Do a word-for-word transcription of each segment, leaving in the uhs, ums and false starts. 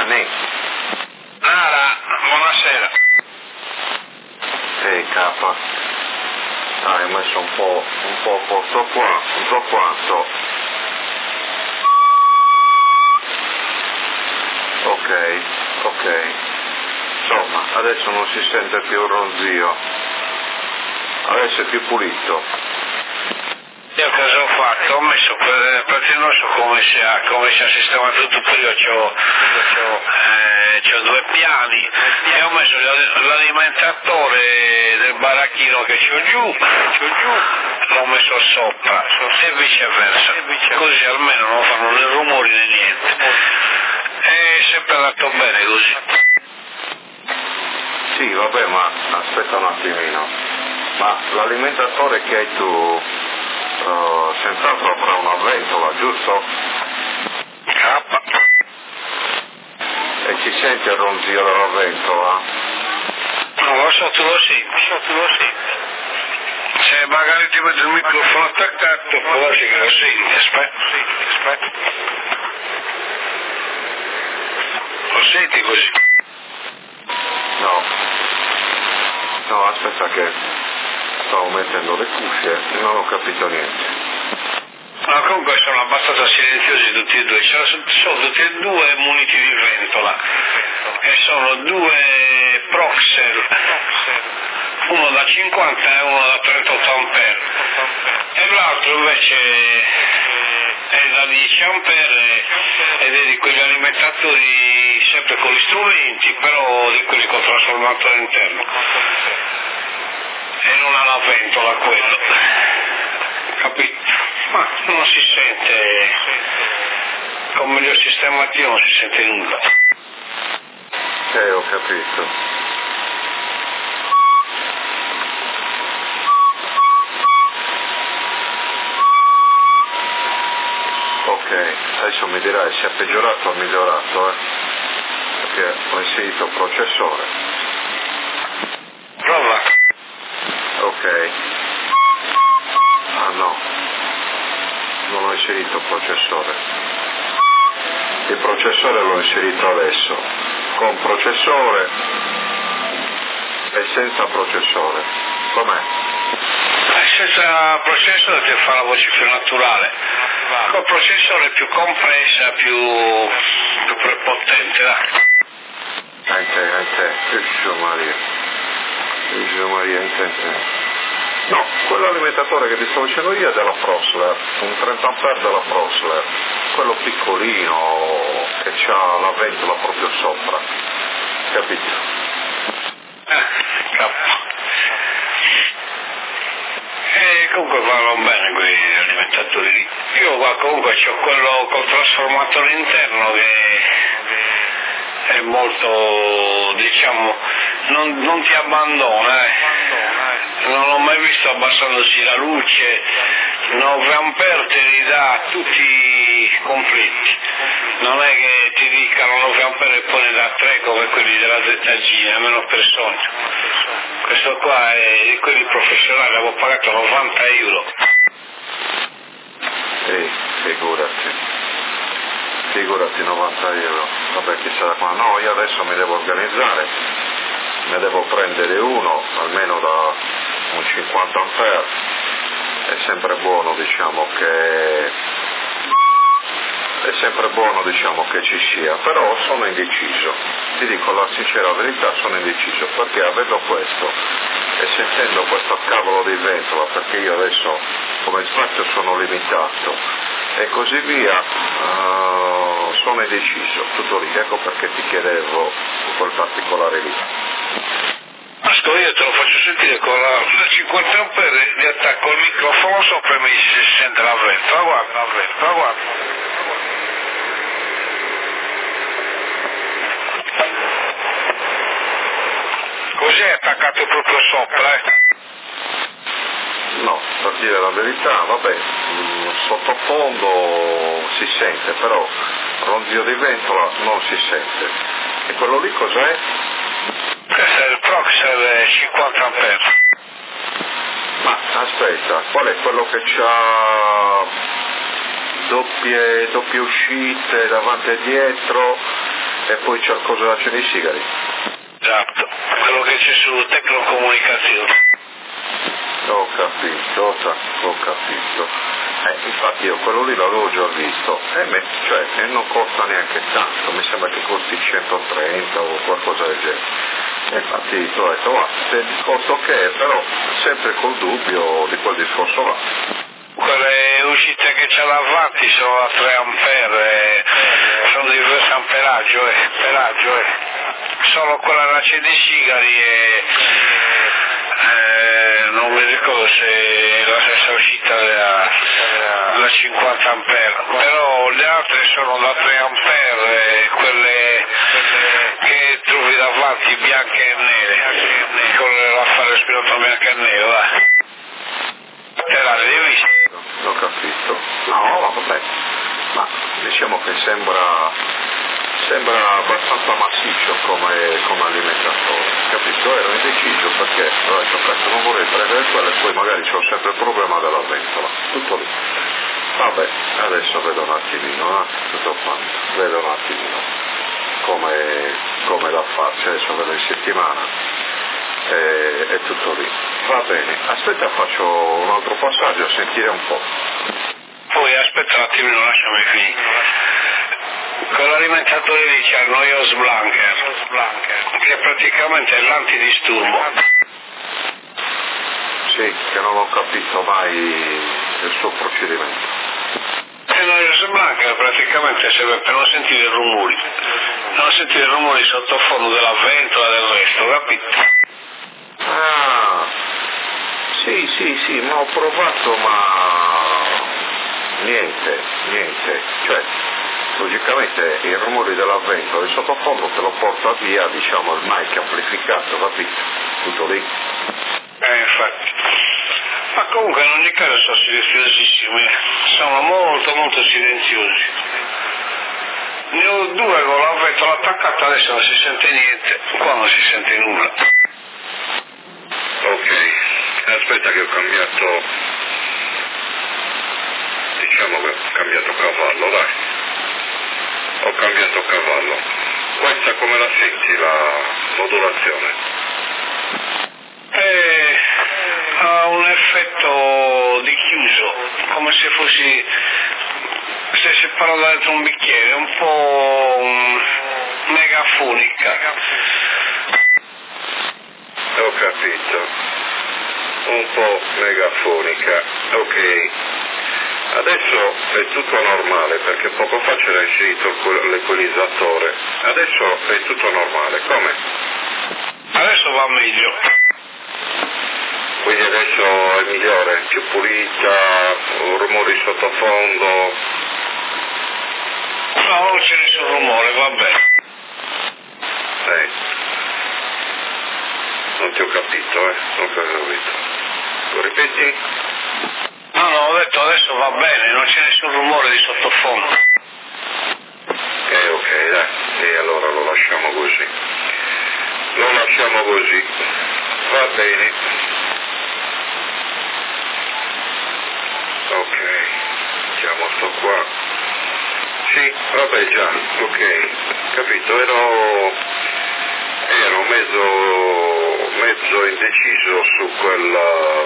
Nani. Nara, buonasera. Ehi, capa. Dai, ho messo un po', un po' posto qua, un po' quanto. Ok, ok. Insomma, adesso non si sente più il ronzio. Adesso è più pulito. Io cosa ho fatto? Ho messo, per, perché non so come si ha, come si ha sistemato tutto, io c'ho, c'ho, eh, c'ho due piani e ho messo l'alimentatore del baracchino che c'ho giù, c'ho giù, l'ho messo sopra e viceversa, così almeno non fanno né rumori né niente. È sempre andato bene così. Sì, vabbè, ma aspetta un attimino. Ma l'alimentatore che hai tu, uh, senz'altro avrà una ventola, giusto? K. E ci senti il ronzio della ventola? Non lo so, tu lo senti, tu lo senti. Se magari ti metti il microfono attaccato, può darsi che lo senti, aspetta, aspetta. Lo senti così? No. No, aspetta che stavo mettendo le cuffie e non ho capito niente. Ma comunque sono abbastanza silenziosi tutti e due, sono, sono tutti e due muniti di ventola e sono due Proxer, uno da cinquanta e uno da trentotto ampere e l'altro invece è da dieci ampere ed è di quegli alimentatori sempre con gli strumenti, però di quelli con trasformatore interno e non ha la ventola quello, capito? Ma non si sente, con il miglior sistema attivo non si sente nulla. Eh, ho capito. Ok, adesso mi dirai se è peggiorato o migliorato, eh? Perché ho inserito il processore. Prova. Ok. Ah no. Non ho inserito il processore. Il processore l'ho inserito adesso, con processore e senza processore. Com'è? Senza processore ti fa la voce più naturale, col processore più compressa, più, più prepotente, dai. A te, a te, Gesù Maria. Gesù Maria, in te, in te. No, quell'alimentatore che ti sto dicendo io è della Prosler, un trenta ampere della Prosler, quello piccolino che ha la ventola proprio sopra, capito? Eh, capo. E comunque vanno bene quei alimentatori lì. Io qua comunque c'ho quello col trasformatore interno che è molto, diciamo, non, non ti abbandona, eh. Non ho mai visto abbassandosi la luce, nove ampere te li dà tutti completi, non è che ti dicano nove ampere e poi ne dà tre come quelli della Z-G, nemmeno per sogno. Questo qua è di quelli professionali, avevo pagato novanta euro. Sì, figurati, figurati novanta euro, vabbè chissà da qua, no, io adesso mi devo organizzare, ne devo prendere uno, almeno da un cinquanta ampere, è sempre buono diciamo che è sempre buono diciamo che ci sia, però sono indeciso, ti dico la sincera verità, sono indeciso perché avendo questo e sentendo questo cavolo di ventola, perché io adesso come spazio sono limitato e così via, uh, sono indeciso, tutto lì, ecco perché ti chiedevo quel particolare lì. Ascolta, io te lo faccio sentire con la, la cinquanta ampere, gli attacco il microfono sopra e mi si sente la ventola, guarda, la ventola, guarda. Così è attaccato proprio sopra, eh? No, per dire la verità, vabbè, mh, sottofondo si sente, però ronzio di ventola non si sente. E quello lì cos'è? Questo è il Proxer cinquanta ampere. Ma aspetta, qual è quello che c'ha doppie, doppie uscite davanti e dietro E poi c'è il coso dell'acciaio dei sigari. Esatto, quello che c'è su tecnocomunicazione. Ho capito, ho capito. Eh, infatti io quello lì l'avevo già visto, e me, cioè, e non costa neanche tanto, mi sembra che costi centotrenta o qualcosa del genere. E infatti ho detto, ma se il costo che è, però sempre col dubbio di quel discorso là. Quelle uscite che c'è davanti sono a tre ampere, sono di diverso amperaggio, eh, amperaggio eh. Solo quella dell'acciaio dei sigari e eh, non mi ricordo se è la stessa uscita della, della cinquanta ampere, però le altre sono da tre ampere, quelle che trovi davanti bianche e nere, con l'affare spinato bianco e nero, va. Te l'hai vista? Ho capito. No, vabbè, ma diciamo che sembra, sembra abbastanza massiccio come, come alimentatore, capisco? Ero indeciso perché ho detto, cazzo, non vorrei prendere quello e poi magari c'ho sempre il problema della ventola, tutto lì. Vabbè, adesso vedo un attimino, eh, tutto quanto, vedo un attimino come, come da farci, adesso vedo in settimana. E, è tutto lì. Va bene, aspetta, faccio un altro passaggio a sentire un po'. Poi aspetta un attimino, lasciami finire. Con l'alimentatore lì c'è il Noyos Blanker, che praticamente è l'antidisturbo. Sì, che non ho capito mai il suo procedimento. Il Noyos Blanker praticamente serve per non sentire rumori, non sentire rumori sottofondo della ventola e del resto, capito? Ah, sì, sì, sì, ma ho provato, ma niente, niente, cioè, logicamente i rumori della ventola di sottofondo te lo porta via, diciamo, il mic amplificato, capito? Tutto lì. Eh, infatti. Ma comunque in ogni caso sono silenziosissimi, sono molto molto silenziosi. Ne ho due con la ventola attaccata, adesso non si sente niente, qua non si sente nulla. Ok, aspetta che ho cambiato, diciamo che ho cambiato cavallo, dai, ho cambiato cavallo. Questa come la senti, la modulazione? Eh, ha un effetto di chiuso, come se fossi, se si parla dentro un bicchiere, un po' um, megafonica. Ho capito, un po' megafonica, ok. Adesso è tutto normale perché poco fa c'era inserito l'equalizzatore, adesso è tutto normale, come? Adesso va meglio. Quindi adesso è migliore, più pulita, rumori sottofondo? No, non c'è nessun rumore, va bene. Eh. Non ti ho capito, eh, non ti ho capito. Lo ripeti? No, no, ho detto adesso va bene, non c'è nessun rumore di sottofondo. Eh, ok, dai, e allora lo lasciamo così. Lo lasciamo così. Va bene. Ok, mettiamo sto qua. Sì, vabbè già, ok, capito, ero, ero mezzo, mezzo indeciso su quella,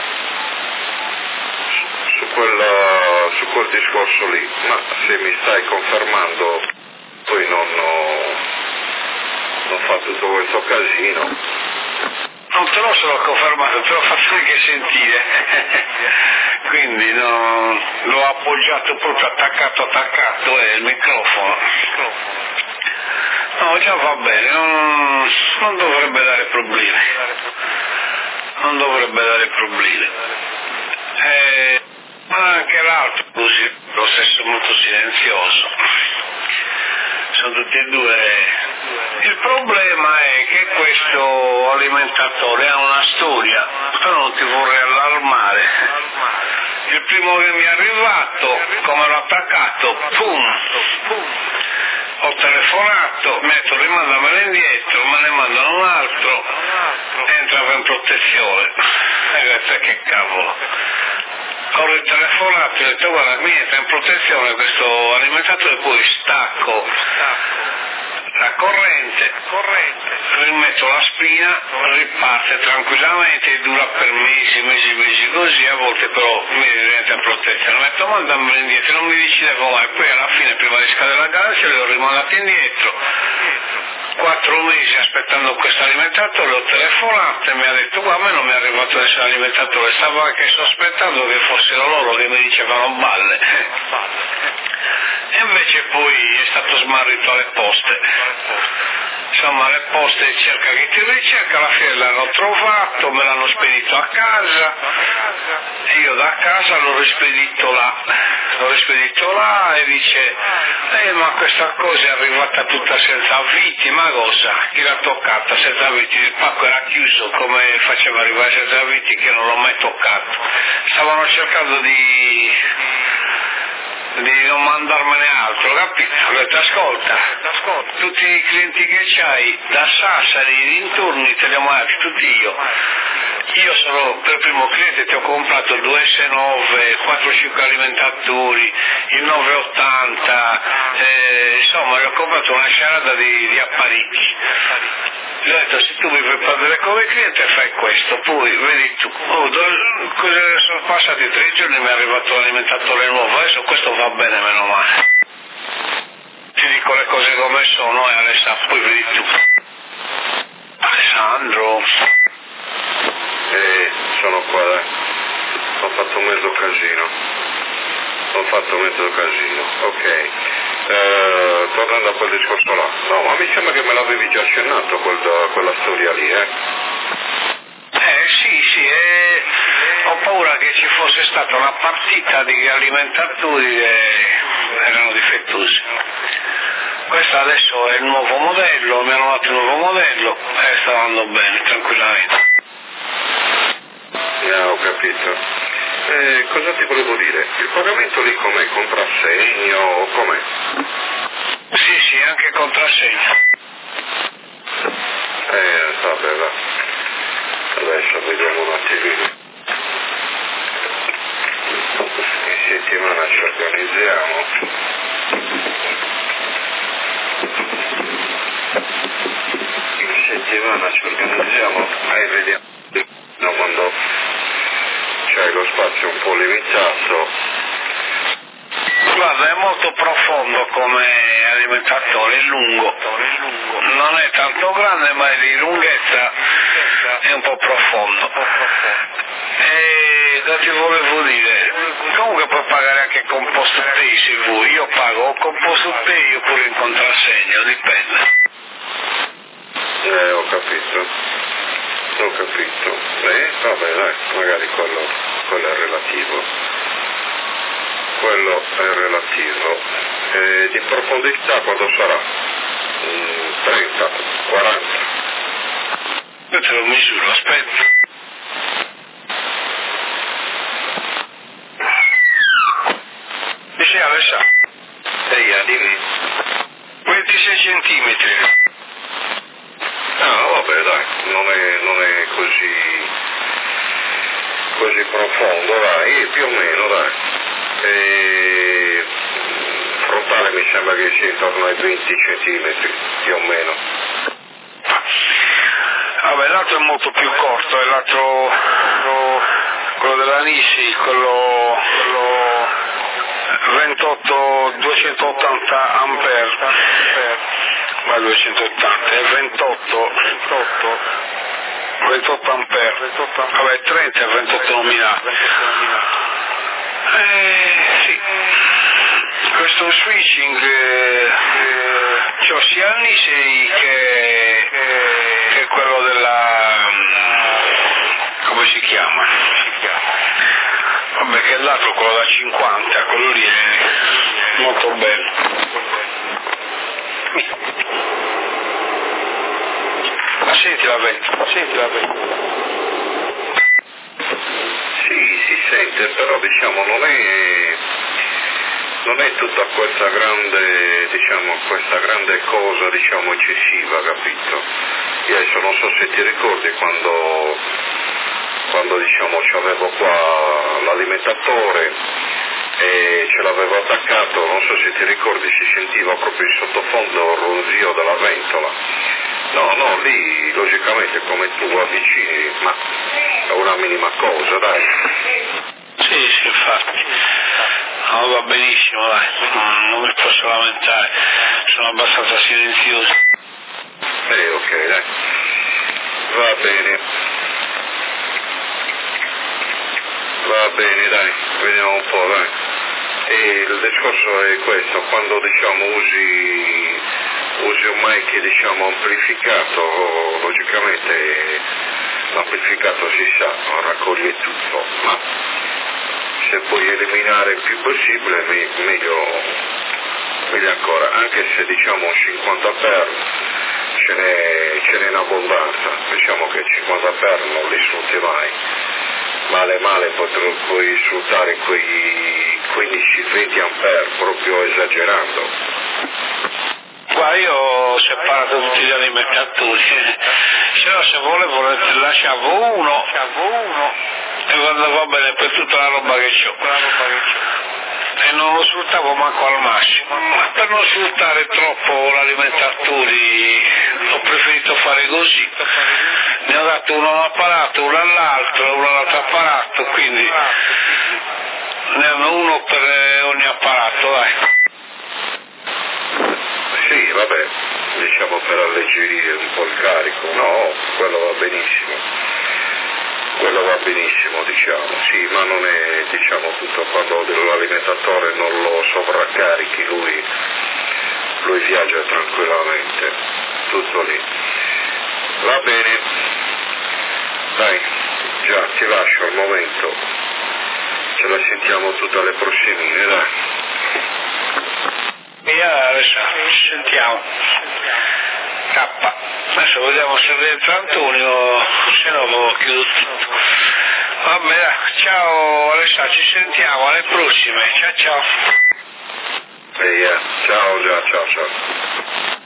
su, su quella, su quel discorso lì, ma se mi stai confermando poi non, ho, non fa tutto questo casino. Non te l'ho solo confermato, te l'ho fatto anche sentire. Quindi no, l'ho appoggiato proprio attaccato attaccato è il microfono. No, già va bene, non, non dovrebbe dare problemi. Non dovrebbe dare problemi. Eh, ma anche l'altro così, lo stesso molto silenzioso. Sono tutti e due. Il problema è che questo alimentatore ha una storia, però non ti vorrei allarmare. Il primo che mi è arrivato, come l'ho attaccato, pum, ho telefonato, mi ha detto rimandamelo indietro, me ne mandano un altro, entrava in protezione. E ho detto che cavolo. Ho ritelefonato e ho detto guarda mi entra in protezione questo alimentatore, poi stacco la corrente, corrente, rimetto la spina, riparte tranquillamente, dura per mesi, mesi, mesi così, a volte però mi diventa protezione, metto mandamelo indietro, non mi decidevo mai, poi alla fine prima di scadere la garanzia li ho rimandati indietro, quattro mesi aspettando questo alimentatore, ho telefonato e mi ha detto guarda, a me non mi è arrivato nessun alimentatore, stavo anche sospettando che fossero loro che mi dicevano balle. E invece poi è stato smarrito alle poste. Insomma, le poste cerca chi ti ricerca, alla fine l'hanno trovato, me l'hanno spedito a casa e io da casa l'ho rispedito là. L'ho rispedito là e dice eh ma questa cosa è arrivata tutta senza avviti, ma cosa? Chi l'ha toccata senza avviti? Il pacco era chiuso, come faceva arrivare senza avviti che non l'ho mai toccato? Stavano cercando di di non mandarmene altro, capito? Ho detto ascolta, tutti i clienti che c'hai da Sassari e dintorni te li ho mandati tutti io. Io sono per primo cliente, ti ho comprato due S nove, quattro cinque alimentatori, il novecentottanta, eh, insomma gli ho comprato una sciarada di, di apparecchi. Gli ho detto se tu mi vuoi perdere come cliente fai questo, poi vedi tu, oh, do, sono passati tre giorni e mi è arrivato l'alimentatore nuovo, adesso questo va bene meno male. Ti dico le cose come sono e Alessandro, poi vedi tu. Alessandro. Eh, sono qua, dai. Ho fatto mezzo casino. Ho fatto mezzo casino, ok. Eh, tornando a quel discorso là. No, ma mi sembra che me l'avevi già accennato quel, quella storia lì, eh? Eh sì, sì, eh, ho paura che ci fosse stata una partita di alimentatori che erano difettosi. Questo adesso è il nuovo modello, mi hanno dato il nuovo modello e sta andando bene, tranquillamente. Ah, ho capito. Eh, cosa ti volevo dire? Il pagamento lì com'è? Contrassegno o com'è? Sì, sì, anche contrassegno. Eh, vabbè, va. Adesso vediamo un attimino. In settimana ci organizziamo. In settimana ci organizziamo e vediamo. No, quando c'è lo spazio un po' limitato. Guarda, è molto profondo come alimentatore, è lungo, non è tanto grande ma è di lunghezza, è un po' profondo. E da ti volevo dire, comunque puoi pagare anche con PostPay se vuoi, io pago o con PostPay oppure in contrassegno, dipende. Eh, ho capito. Ho capito. Eh, vabbè, dai, magari quello, quello è relativo. Quello è relativo. Eh, di profondità quando sarà? Mm, trenta, quaranta. Io te lo misuro, aspetta. Dice Alessandro. Ehi, dimmi. ventisei centimetri. Ah, vabbè, dai, non è, non è così, così profondo, dai, più o meno, dai. E frontale mi sembra che sia intorno ai venti centimetri, più o meno. Vabbè, l'altro è molto più corto, è l'altro, quello, quello della Nissi, quello, quello ventotto duecentottanta ampere. Ma duecentottanta è ventotto, ventotto, ventotto ampere, vabbè trenta e ventotto nominale. Eh, sì, questo switching eh, c'ho sia il Nisei che, che quello della, come si chiama? Vabbè, che è l'altro, quello da cinquanta, quello lì è molto bello. Ma senti la vento, senti la vento. Sì, si sente, però diciamo non è, non è tutta questa grande, diciamo, questa grande cosa, diciamo, eccessiva, capito? Io adesso non so se ti ricordi quando, quando diciamo, c'avevo qua l'alimentatore, e ce l'avevo attaccato, non so se ti ricordi, si sentiva proprio in sottofondo il ronzio della ventola. No, no, lì logicamente come tu avvicini, ma è una minima cosa, dai. Sì, sì, infatti. No, va benissimo, dai, non, non mi posso lamentare, sono abbastanza silenzioso. Eh, ok, dai. Va bene. Va bene, dai, vediamo un po', dai. E il discorso è questo, quando diciamo usi, usi un mic diciamo amplificato, logicamente l'amplificato si sa, raccoglie tutto, ma se puoi eliminare il più possibile meglio, meglio ancora, anche se diciamo un cinquanta per ce n'è, ce n'è in abbondanza, diciamo che cinquanta per non li sfrutti mai, male male potrò, puoi sfruttare quei quindici venti ampere proprio esagerando. Qua io ho separato tutti gli alimentatori, se no se vuole volete lasciare uno e quando va bene per tutta la roba che c'ho. E non lo sfruttavo manco al massimo, ma per non sfruttare troppo l'alimentatori ho preferito fare così. Ne ho dato uno all'apparato, uno all'altro, uno all'altro apparato, quindi ne hanno uno per ogni apparato, dai. Sì, vabbè, diciamo per alleggerire un po' il carico, no, quello va benissimo. Quello va benissimo, diciamo, sì, ma non è, diciamo, tutto quando dell'alimentatore non lo sovraccarichi, lui, lui viaggia tranquillamente, tutto lì. Va bene, dai, già ti lascio al momento, ce la sentiamo tutte le prossimine, dai. Via, adesso ci sentiamo. K. Adesso vediamo se rientra Antonio, se no lo chiudo tutto. Vabbè, ciao Alessà, ci sentiamo, alle prossime, ciao ciao. Ehi, ciao, ciao, ciao, ciao.